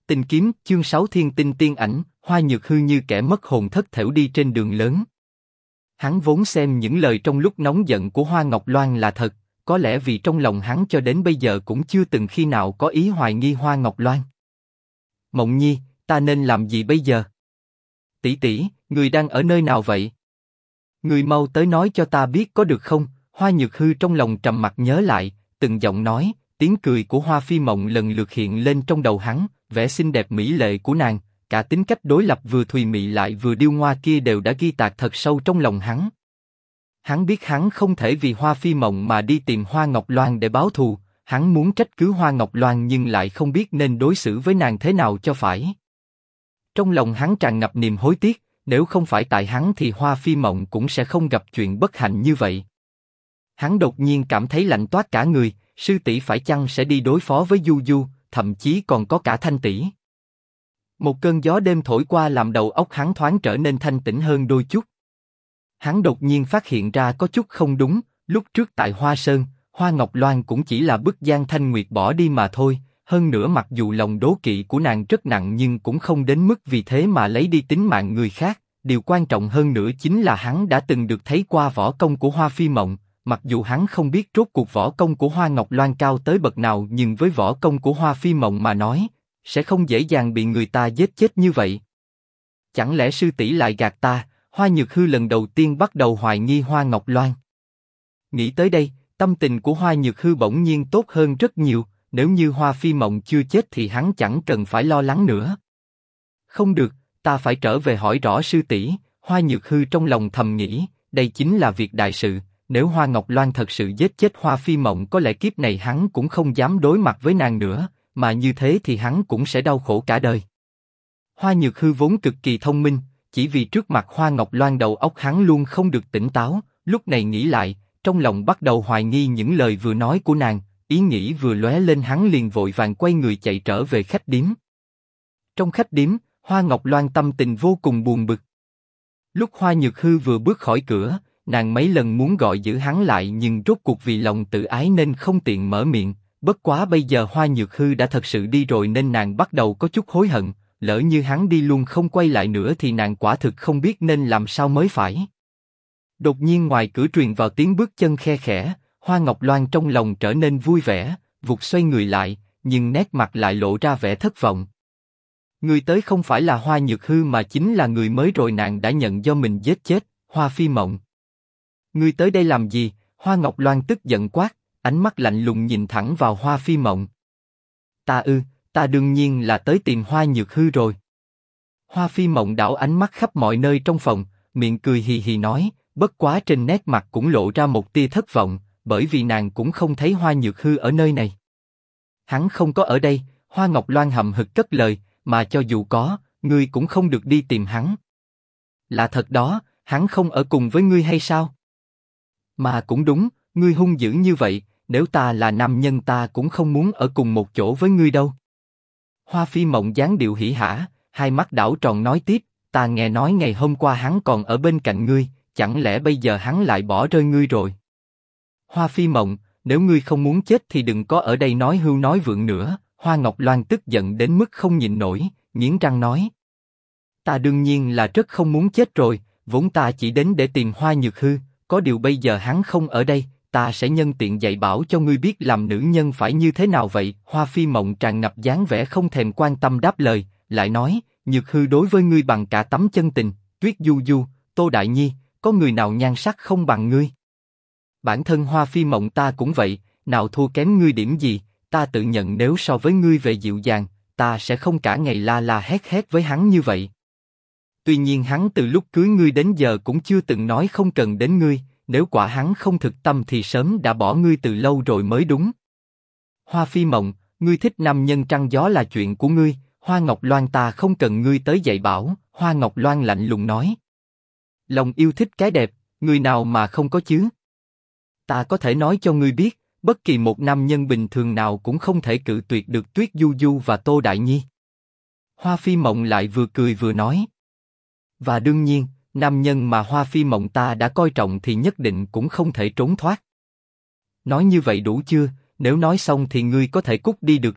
Tinh kiếm, chương 6 Thiên tinh tiên ảnh. Hoa Nhược Hư như kẻ mất hồn thất thểu đi trên đường lớn. Hắn vốn xem những lời trong lúc nóng giận của Hoa Ngọc Loan là thật, có lẽ vì trong lòng hắn cho đến bây giờ cũng chưa từng khi nào có ý hoài nghi Hoa Ngọc Loan. Mộng Nhi, ta nên làm gì bây giờ? Tỷ tỷ, người đang ở nơi nào vậy? Người mau tới nói cho ta biết có được không? Hoa Nhược Hư trong lòng trầm mặc nhớ lại, từng giọng nói, tiếng cười của Hoa Phi Mộng lần lượt hiện lên trong đầu hắn, vẻ xinh đẹp mỹ lệ của nàng, cả tính cách đối lập vừa thùy mị lại vừa điêu ngoa kia đều đã ghi tạc thật sâu trong lòng hắn. Hắn biết hắn không thể vì Hoa Phi Mộng mà đi tìm Hoa Ngọc Loan để báo thù, hắn muốn trách cứ Hoa Ngọc Loan nhưng lại không biết nên đối xử với nàng thế nào cho phải. Trong lòng hắn tràn ngập niềm hối tiếc, nếu không phải tại hắn thì Hoa Phi Mộng cũng sẽ không gặp chuyện bất hạnh như vậy. Hắn đột nhiên cảm thấy lạnh toát cả người, sư tỷ phải chăng sẽ đi đối phó với Du Du, thậm chí còn có cả Thanh tỷ. Một cơn gió đêm thổi qua làm đầu óc hắn thoáng trở nên thanh tĩnh hơn đôi chút. Hắn đột nhiên phát hiện ra có chút không đúng, lúc trước tại Hoa Sơn, Hoa Ngọc Loan cũng chỉ là bức Giang Thanh Nguyệt bỏ đi mà thôi, hơn nữa mặc dù lòng đố kỵ của nàng rất nặng nhưng cũng không đến mức vì thế mà lấy đi tính mạng người khác, điều quan trọng hơn nữa chính là hắn đã từng được thấy qua võ công của Hoa Phi Mộng, mặc dù hắn không biết rốt cuộc võ công của Hoa Ngọc Loan cao tới bậc nào nhưng với võ công của Hoa Phi Mộng mà nói, sẽ không dễ dàng bị người ta giết chết như vậy. Chẳng lẽ sư tỷ lại gạt ta? Hoa Nhược Hư lần đầu tiên bắt đầu hoài nghi Hoa Ngọc Loan. Nghĩ tới đây, tâm tình của Hoa Nhược Hư bỗng nhiên tốt hơn rất nhiều, nếu như Hoa Phi Mộng chưa chết thì hắn chẳng cần phải lo lắng nữa. Không được, ta phải trở về hỏi rõ sư tỷ. Hoa Nhược Hư trong lòng thầm nghĩ, đây chính là việc đại sự, nếu Hoa Ngọc Loan thật sự giết chết Hoa Phi Mộng có lẽ kiếp này hắn cũng không dám đối mặt với nàng nữa, mà như thế thì hắn cũng sẽ đau khổ cả đời. Hoa Nhược Hư vốn cực kỳ thông minh, chỉ vì trước mặt Hoa Ngọc Loan đầu óc hắn luôn không được tỉnh táo, lúc này nghĩ lại, trong lòng bắt đầu hoài nghi những lời vừa nói của nàng, ý nghĩ vừa lóe lên hắn liền vội vàng quay người chạy trở về khách điếm. Trong khách điếm, Hoa Ngọc Loan tâm tình vô cùng buồn bực. Lúc Hoa Nhược Hư vừa bước khỏi cửa, nàng mấy lần muốn gọi giữ hắn lại nhưng rốt cuộc vì lòng tự ái nên không tiện mở miệng. Bất quá bây giờ Hoa Nhược Hư đã thật sự đi rồi nên nàng bắt đầu có chút hối hận, lỡ như hắn đi luôn không quay lại nữa thì nàng quả thực không biết nên làm sao mới phải. Đột nhiên ngoài cửa truyền vào tiếng bước chân khe khẽ, Hoa Ngọc Loan trong lòng trở nên vui vẻ, vụt xoay người lại, nhưng nét mặt lại lộ ra vẻ thất vọng. Người tới không phải là Hoa Nhược Hư mà chính là người mới rồi nàng đã nhận do mình giết chết, Hoa Phi Mộng. Người tới đây làm gì? Hoa Ngọc Loan tức giận quát, ánh mắt lạnh lùng nhìn thẳng vào Hoa Phi Mộng. Ta đương nhiên là tới tìm Hoa Nhược Hư rồi. Hoa Phi Mộng đảo ánh mắt khắp mọi nơi trong phòng, miệng cười hì hì nói, bất quá trên nét mặt cũng lộ ra một tia thất vọng, bởi vì nàng cũng không thấy Hoa Nhược Hư ở nơi này. Hắn không có ở đây, Hoa Ngọc Loan hậm hực cất lời, mà cho dù có, ngươi cũng không được đi tìm hắn. Là thật đó, hắn không ở cùng với ngươi hay sao? Mà cũng đúng, ngươi hung dữ như vậy, nếu ta là nam nhân ta cũng không muốn ở cùng một chỗ với ngươi đâu. Hoa Phi Mộng dáng điệu hỉ hả, hai mắt đảo tròn nói tiếp, ta nghe nói ngày hôm qua hắn còn ở bên cạnh ngươi, chẳng lẽ bây giờ hắn lại bỏ rơi ngươi rồi? Hoa Phi Mộng, nếu ngươi không muốn chết thì đừng có ở đây nói hưu nói vượng nữa. Hoa Ngọc Loan tức giận đến mức không nhịn nổi, nghiến răng nói. Ta đương nhiên là rất không muốn chết rồi, vốn ta chỉ đến để tìm Hoa Nhược Hư, có điều bây giờ hắn không ở đây, ta sẽ nhân tiện dạy bảo cho ngươi biết làm nữ nhân phải như thế nào vậy. Hoa Phi Mộng tràn ngập dáng vẻ không thèm quan tâm đáp lời, lại nói, Nhược Hư đối với ngươi bằng cả tấm chân tình, Tuyết Du Du, Tô Đại Nhi, có người nào nhan sắc không bằng ngươi? Bản thân Hoa Phi Mộng ta cũng vậy, nào thua kém ngươi điểm gì, ta tự nhận nếu so với ngươi về dịu dàng, ta sẽ không cả ngày la la hét hét với hắn như vậy. Tuy nhiên hắn từ lúc cưới ngươi đến giờ cũng chưa từng nói không cần đến ngươi, nếu quả hắn không thực tâm thì sớm đã bỏ ngươi từ lâu rồi mới đúng. Hoa Phi Mộng, ngươi thích nam nhân trăng gió là chuyện của ngươi, Hoa Ngọc Loan ta không cần ngươi tới dạy bảo. Hoa Ngọc Loan lạnh lùng nói. Lòng yêu thích cái đẹp, người nào mà không có chứ? Ta có thể nói cho ngươi biết, bất kỳ một nam nhân bình thường nào cũng không thể cự tuyệt được Tuyết Du Du và Tô Đại Nhi. Hoa Phi Mộng lại vừa cười vừa nói. Và đương nhiên, nam nhân mà Hoa Phi Mộng ta đã coi trọng thì nhất định cũng không thể trốn thoát. Nói như vậy đủ chưa? Nếu nói xong thì ngươi có thể cút đi được rồi.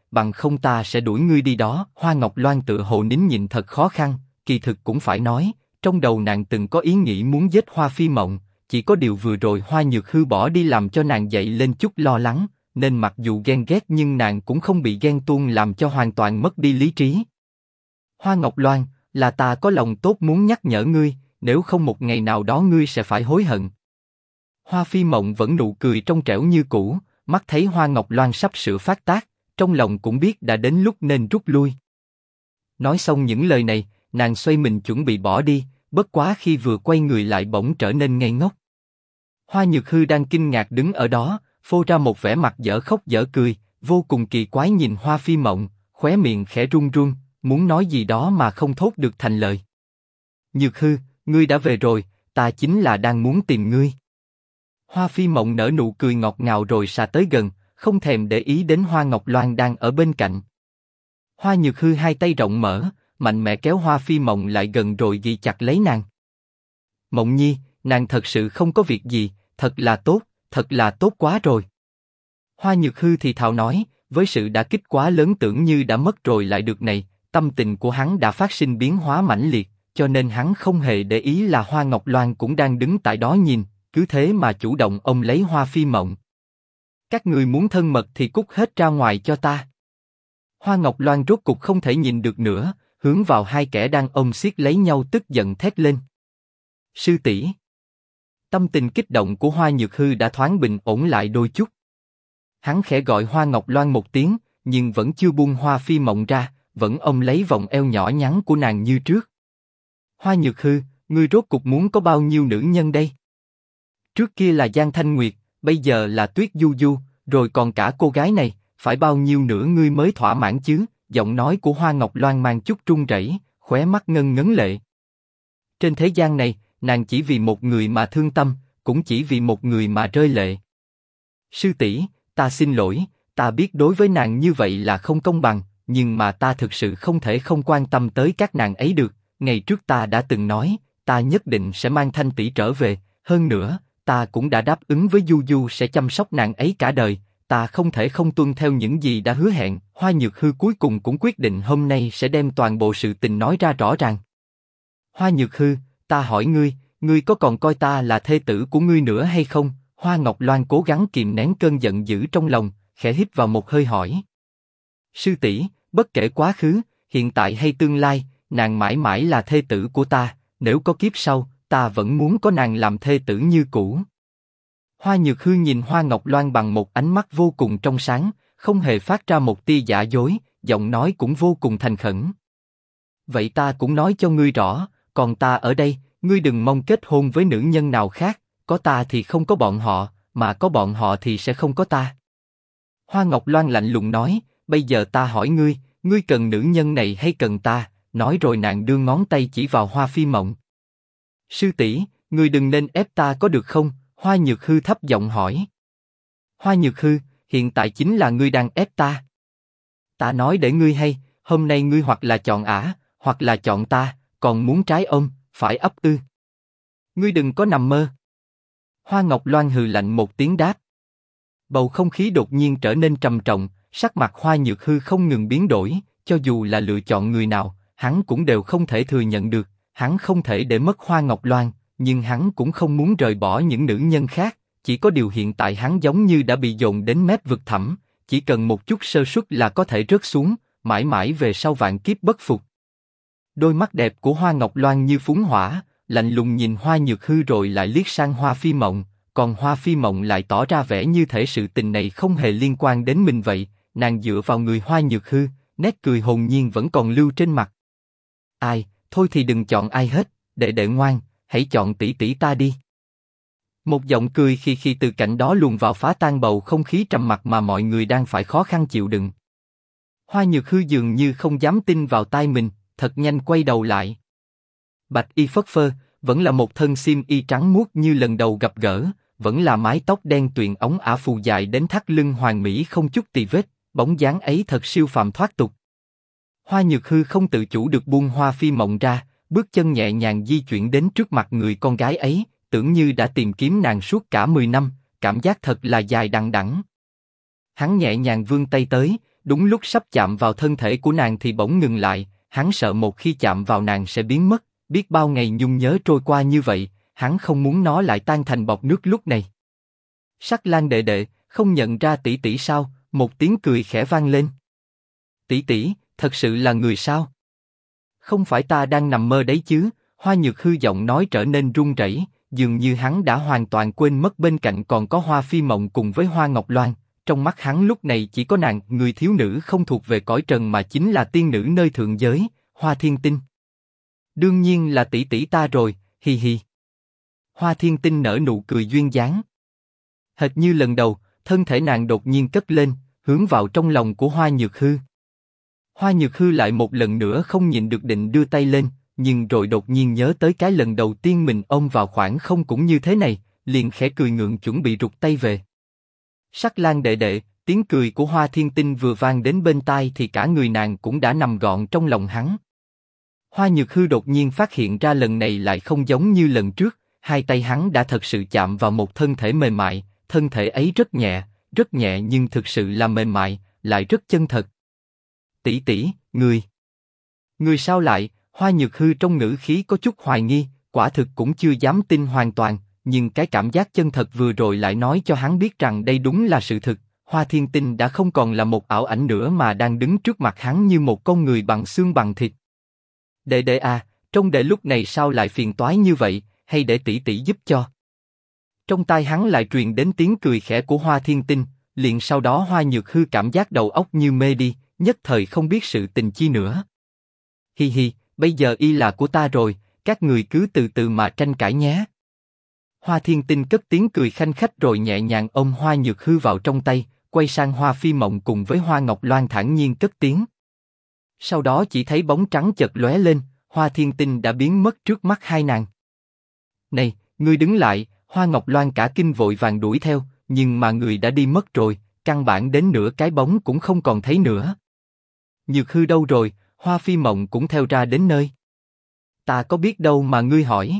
bằng không ta sẽ đuổi ngươi đi đó. Hoa Ngọc Loan tựa hồ nín nhịn thật khó khăn, kỳ thực cũng phải nói, trong đầu nàng từng có ý nghĩ muốn giết Hoa Phi Mộng, chỉ có điều vừa rồi Hoa Nhược Hư bỏ đi làm cho nàng dậy lên chút lo lắng, nên mặc dù ghen ghét nhưng nàng cũng không bị ghen tuông làm cho hoàn toàn mất đi lý trí. Hoa Ngọc Loan, là ta có lòng tốt muốn nhắc nhở ngươi, nếu không một ngày nào đó ngươi sẽ phải hối hận. Hoa Phi Mộng vẫn nụ cười trong trẻo như cũ, mắt thấy Hoa Ngọc Loan sắp sửa phát tác, trong lòng cũng biết đã đến lúc nên rút lui. Nói xong những lời này, nàng xoay mình chuẩn bị bỏ đi, bất quá khi vừa quay người lại bỗng trở nên ngây ngốc. Hoa Nhược Hư đang kinh ngạc đứng ở đó, phô ra một vẻ mặt dở khóc dở cười, vô cùng kỳ quái nhìn Hoa Phi Mộng, khóe miệng khẽ run run, muốn nói gì đó mà không thốt được thành lời. Nhược Hư, ngươi đã về rồi, ta chính là đang muốn tìm ngươi. Hoa Phi Mộng nở nụ cười ngọt ngào rồi xà tới gần, không thèm để ý đến Hoa Ngọc Loan đang ở bên cạnh. Hoa Nhược Hư hai tay rộng mở, mạnh mẽ kéo Hoa Phi Mộng lại gần rồi ghi chặt lấy nàng. Mộng Nhi, nàng thật sự không có việc gì, thật là tốt quá rồi. Hoa Nhược Hư thì thào nói, với sự đả kích quá lớn tưởng như đã mất rồi lại được này, tâm tình của hắn đã phát sinh biến hóa mãnh liệt, cho nên hắn không hề để ý là Hoa Ngọc Loan cũng đang đứng tại đó nhìn, cứ thế mà chủ động ôm lấy Hoa Phi Mộng. Các người muốn thân mật thì cút hết ra ngoài cho ta. Hoa Ngọc Loan rốt cục không thể nhìn được nữa, hướng vào hai kẻ đang ôm siết lấy nhau tức giận thét lên. Sư tỷ. Tâm tình kích động của Hoa Nhược Hư đã thoáng bình ổn lại đôi chút. Hắn khẽ gọi Hoa Ngọc Loan một tiếng, nhưng vẫn chưa buông Hoa Phi Mộng ra, vẫn ôm lấy vòng eo nhỏ nhắn của nàng như trước. Hoa Nhược Hư, ngươi rốt cục muốn có bao nhiêu nữ nhân đây? Trước kia là Giang Thanh Nguyệt, bây giờ là Tuyết Du Du, rồi còn cả cô gái này, phải bao nhiêu nữa ngươi mới thỏa mãn chứ? Giọng nói của Hoa Ngọc Loan mang chút run rẩy, khóe mắt ngân ngấn lệ. Trên thế gian này, nàng chỉ vì một người mà thương tâm, cũng chỉ vì một người mà rơi lệ. Sư tỷ, ta xin lỗi, ta biết đối với nàng như vậy là không công bằng, nhưng mà ta thực sự không thể không quan tâm tới các nàng ấy được. Ngày trước ta đã từng nói, ta nhất định sẽ mang Thanh tỷ trở về, hơn nữa, ta cũng đã đáp ứng với Du Du sẽ chăm sóc nàng ấy cả đời, ta không thể không tuân theo những gì đã hứa hẹn. Hoa Nhược Hư cuối cùng cũng quyết định hôm nay sẽ đem toàn bộ sự tình nói ra rõ ràng. Hoa Nhược Hư, ta hỏi ngươi, ngươi có còn coi ta là thê tử của ngươi nữa hay không? Hoa Ngọc Loan cố gắng kìm nén cơn giận dữ trong lòng, khẽ hít vào một hơi hỏi. Sư tỷ, bất kể quá khứ, hiện tại hay tương lai, nàng mãi mãi là thê tử của ta, nếu có kiếp sau, ta vẫn muốn có nàng làm thê tử như cũ. Hoa Nhược Hư nhìn Hoa Ngọc Loan bằng một ánh mắt vô cùng trong sáng, không hề phát ra một tia giả dối, giọng nói cũng vô cùng thành khẩn. Vậy ta cũng nói cho ngươi rõ, còn ta ở đây, ngươi đừng mong kết hôn với nữ nhân nào khác, có ta thì không có bọn họ, mà có bọn họ thì sẽ không có ta. Hoa Ngọc Loan lạnh lùng nói, bây giờ ta hỏi ngươi, ngươi cần nữ nhân này hay cần ta? Nói rồi nàng đưa ngón tay chỉ vào Hoa Phi Mộng. Sư tỷ, ngươi đừng nên ép ta có được không? Hoa Nhược Hư thấp giọng hỏi. Hoa Nhược Hư, hiện tại chính là ngươi đang ép ta. Ta nói để ngươi hay, hôm nay ngươi hoặc là chọn ả, hoặc là chọn ta, còn muốn trái ôm, phải ấp ư? Ngươi đừng có nằm mơ. Hoa Ngọc Loan hừ lạnh một tiếng đáp. Bầu không khí đột nhiên trở nên trầm trọng, sắc mặt Hoa Nhược Hư không ngừng biến đổi, cho dù là lựa chọn người nào, hắn cũng đều không thể thừa nhận được. Hắn không thể để mất Hoa Ngọc Loan, nhưng hắn cũng không muốn rời bỏ những nữ nhân khác. Chỉ có điều hiện tại hắn giống như đã bị dồn đến mép vực thẳm, chỉ cần một chút sơ suất là có thể rớt xuống, mãi mãi về sau vạn kiếp bất phục. Đôi mắt đẹp của Hoa Ngọc Loan như phúng hỏa, lạnh lùng nhìn Hoa Nhược Hư rồi lại liếc sang Hoa Phi Mộng, còn Hoa Phi Mộng lại tỏ ra vẻ như thể sự tình này không hề liên quan đến mình vậy. Nàng dựa vào người Hoa Nhược Hư, nét cười hồn nhiên vẫn còn lưu trên mặt. Ai, thôi thì đừng chọn ai hết, đệ ngoan, hãy chọn tỷ tỷ ta đi. Một giọng cười khi từ cạnh đó luồn vào phá tan bầu không khí trầm mặc mà mọi người đang phải khó khăn chịu đựng. Hoa Nhược Hư dường như không dám tin vào tai mình, thật nhanh quay đầu lại. Bạch y phất phơ, vẫn là một thân xiêm y trắng muốt như lần đầu gặp gỡ, vẫn là mái tóc đen tuyền ống ả phù dài đến thắt lưng hoàn mỹ không chút tì vết, bóng dáng ấy thật siêu phàm thoát tục. Hoa Nhược Hư không tự chủ được buông Hoa Phi Mộng ra, bước chân nhẹ nhàng di chuyển đến trước mặt người con gái ấy, tưởng như đã tìm kiếm nàng suốt cả 10 năm, cảm giác thật là dài đằng đẵng. Hắn nhẹ nhàng vươn tay tới, Đúng lúc sắp chạm vào thân thể của nàng thì bỗng ngừng lại, hắn sợ một khi chạm vào nàng sẽ biến mất, biết bao ngày nhung nhớ trôi qua như vậy, hắn không muốn nó lại tan thành bọt nước lúc này. Sắc Lang đệ đệ, không nhận ra tỷ tỷ sao? Một tiếng cười khẽ vang lên. Tỷ tỷ, thật sự là người sao? Không phải ta đang nằm mơ đấy chứ? Hoa Nhược Hư giọng nói trở nên run rẩy, dường như hắn đã hoàn toàn quên mất bên cạnh còn có Hoa Phi Mộng cùng với Hoa Ngọc Loan. Trong mắt hắn lúc này chỉ có nàng, người thiếu nữ không thuộc về cõi trần mà chính là tiên nữ nơi thượng giới, Hoa Thiên Tinh. Đương nhiên là tỷ tỷ ta rồi, hi hi. Hoa Thiên Tinh nở nụ cười duyên dáng. Hệt như lần đầu, thân thể nàng đột nhiên cất lên, hướng vào trong lòng của Hoa Nhược Hư. Hoa Nhược Hư lại một lần nữa không nhịn được định đưa tay lên, nhưng rồi đột nhiên nhớ tới cái lần đầu tiên mình ôm vào khoảng không cũng như thế này, liền khẽ cười ngượng chuẩn bị rụt tay về. Sắc Lang đệ đệ, tiếng cười của Hoa Thiên Tinh vừa vang đến bên tai thì cả người nàng cũng đã nằm gọn trong lòng hắn. Hoa Nhược Hư đột nhiên phát hiện ra lần này lại không giống như lần trước, hai tay hắn đã thật sự chạm vào một thân thể mềm mại, thân thể ấy rất nhẹ nhưng thực sự là mềm mại, lại rất chân thật. Tỷ tỷ, người sao lại? Hoa Nhược Hư trong ngữ khí có chút hoài nghi, quả thực cũng chưa dám tin hoàn toàn, nhưng cái cảm giác chân thật vừa rồi lại nói cho hắn biết rằng đây đúng là sự thực. Hoa Thiên Tinh đã không còn là một ảo ảnh nữa mà đang đứng trước mặt hắn như một con người bằng xương bằng thịt. Đệ đệ à, trông đệ lúc này sao lại phiền toái như vậy, hay để tỷ tỷ giúp cho? Trong tai hắn lại truyền đến tiếng cười khẽ của Hoa Thiên Tinh, liền sau đó Hoa Nhược Hư cảm giác đầu óc như mê đi, nhất thời không biết sự tình chi nữa. Hi hi, bây giờ y là của ta rồi, các người cứ từ từ mà tranh cãi nhé. Hoa Thiên Tinh cất tiếng cười khanh khách rồi nhẹ nhàng ôm Hoa Nhược Hư vào trong tay, quay sang Hoa Phi Mộng cùng với Hoa Ngọc Loan thản nhiên cất tiếng. Sau đó chỉ thấy bóng trắng chợt lóe lên, Hoa Thiên Tinh đã biến mất trước mắt hai nàng. Này, ngươi đứng lại! Hoa Ngọc Loan cả kinh vội vàng đuổi theo, nhưng mà người đã đi mất rồi, căn bản đến nửa cái bóng cũng không còn thấy nữa. Nhược Hư đâu rồi? Hoa Phi Mộng cũng theo ra đến nơi. Ta có biết đâu mà ngươi hỏi.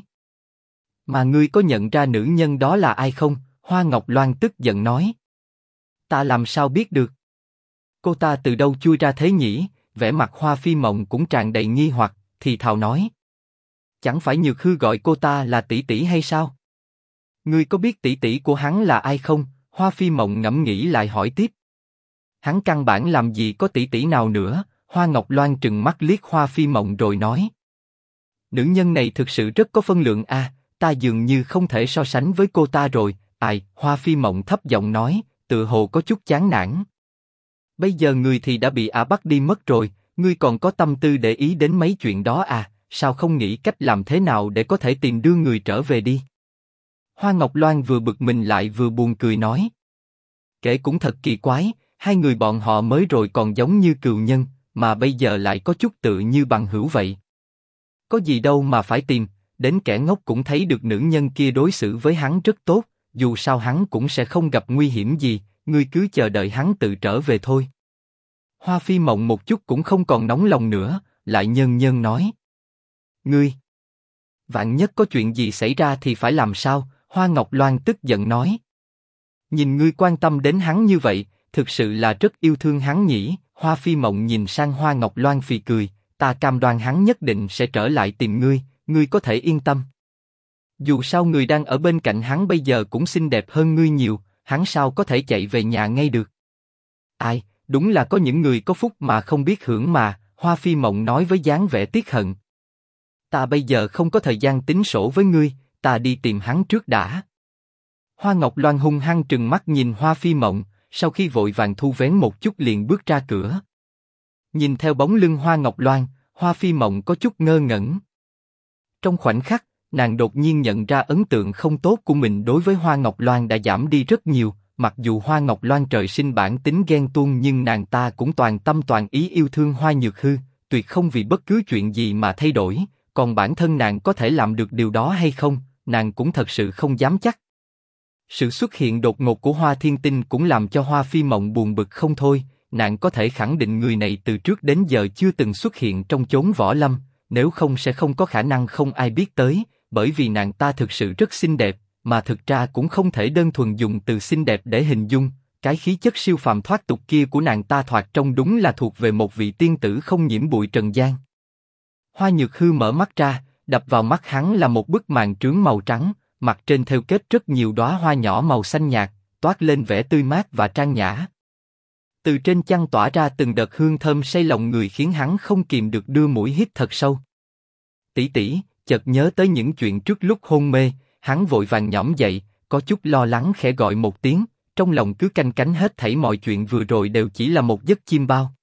Mà ngươi có nhận ra nữ nhân đó là ai không? Hoa Ngọc Loan tức giận nói. Ta làm sao biết được? Cô ta từ đâu chui ra thế nhỉ? Vẻ mặt Hoa Phi Mộng cũng tràn đầy nghi hoặc, thì thào nói. Chẳng phải Nhược Hư gọi cô ta là tỷ tỷ hay sao? Ngươi có biết tỷ tỷ của hắn là ai không? Hoa Phi Mộng ngẫm nghĩ lại hỏi tiếp. Hắn căn bản làm gì có tỷ tỷ nào nữa? Hoa Ngọc Loan trừng mắt liếc Hoa Phi Mộng rồi nói. Nữ nhân này thực sự rất có phân lượng a, ta dường như không thể so sánh với cô ta rồi. Ai? Hoa Phi Mộng thấp giọng nói, tựa hồ có chút chán nản. Bây giờ người thì đã bị ả bắt đi mất rồi, ngươi còn có tâm tư để ý đến mấy chuyện đó à? Sao không nghĩ cách làm thế nào để có thể tìm đưa người trở về đi? Hoa Ngọc Loan vừa bực mình lại vừa buồn cười nói. Kể cũng thật kỳ quái, hai người bọn họ mới rồi còn giống như cừu nhân, mà bây giờ lại có chút tự như bằng hữu vậy. Có gì đâu mà phải tìm, đến kẻ ngốc cũng thấy được nữ nhân kia đối xử với hắn rất tốt, dù sao hắn cũng sẽ không gặp nguy hiểm gì, ngươi cứ chờ đợi hắn tự trở về thôi. Hoa Phi Mộng một chút cũng không còn nóng lòng nữa, lại nhơn nhơn nói. Ngươi, vạn nhất có chuyện gì xảy ra thì phải làm sao? Hoa Ngọc Loan tức giận nói. Nhìn ngươi quan tâm đến hắn như vậy, thực sự là rất yêu thương hắn nhỉ? Hoa Phi Mộng nhìn sang Hoa Ngọc Loan phì cười, ta cam đoan hắn nhất định sẽ trở lại tìm ngươi, ngươi có thể yên tâm. Dù sao người đang ở bên cạnh hắn bây giờ cũng xinh đẹp hơn ngươi nhiều, hắn sao có thể chạy về nhà ngay được? Ai, đúng là có những người có phúc mà không biết hưởng mà, Hoa Phi Mộng nói với dáng vẻ tiếc hận. Ta bây giờ không có thời gian tính sổ với ngươi, ta đi tìm hắn trước đã. Hoa Ngọc Loan hung hăng trừng mắt nhìn Hoa Phi Mộng, sau khi vội vàng thu vén một chút liền bước ra cửa. Nhìn theo bóng lưng Hoa Ngọc Loan, Hoa Phi Mộng có chút ngơ ngẩn. Trong khoảnh khắc, nàng đột nhiên nhận ra ấn tượng không tốt của mình đối với Hoa Ngọc Loan đã giảm đi rất nhiều. Mặc dù Hoa Ngọc Loan trời sinh bản tính ghen tuông nhưng nàng ta cũng toàn tâm toàn ý yêu thương Hoa Nhược Hư, tuyệt không vì bất cứ chuyện gì mà thay đổi. Còn bản thân nàng có thể làm được điều đó hay không, nàng cũng thật sự không dám chắc. Sự xuất hiện đột ngột của Hoa Thiên Tinh cũng làm cho Hoa Phi Mộng buồn bực không thôi. Nàng có thể khẳng định người này từ trước đến giờ chưa từng xuất hiện trong chốn võ lâm, nếu không sẽ không có khả năng không ai biết tới, bởi vì nàng ta thực sự rất xinh đẹp, mà thực ra cũng không thể đơn thuần dùng từ xinh đẹp để hình dung, Cái khí chất siêu phàm thoát tục kia của nàng ta thoạt trông đúng là thuộc về một vị tiên tử không nhiễm bụi trần gian. Hoa Nhược Hư mở mắt ra, đập vào mắt hắn là một bức màn trướng màu trắng, mặt trên thêu kết rất nhiều đóa hoa nhỏ màu xanh nhạt, toát lên vẻ tươi mát và trang nhã. Từ trên chăn tỏa ra từng đợt hương thơm say lòng người khiến hắn không kìm được đưa mũi hít thật sâu. Tỷ tỷ, chợt nhớ tới những chuyện trước lúc hôn mê, hắn vội vàng nhõm dậy, có chút lo lắng khẽ gọi một tiếng, trong lòng cứ canh cánh hết thảy mọi chuyện vừa rồi đều chỉ là một giấc chim bao.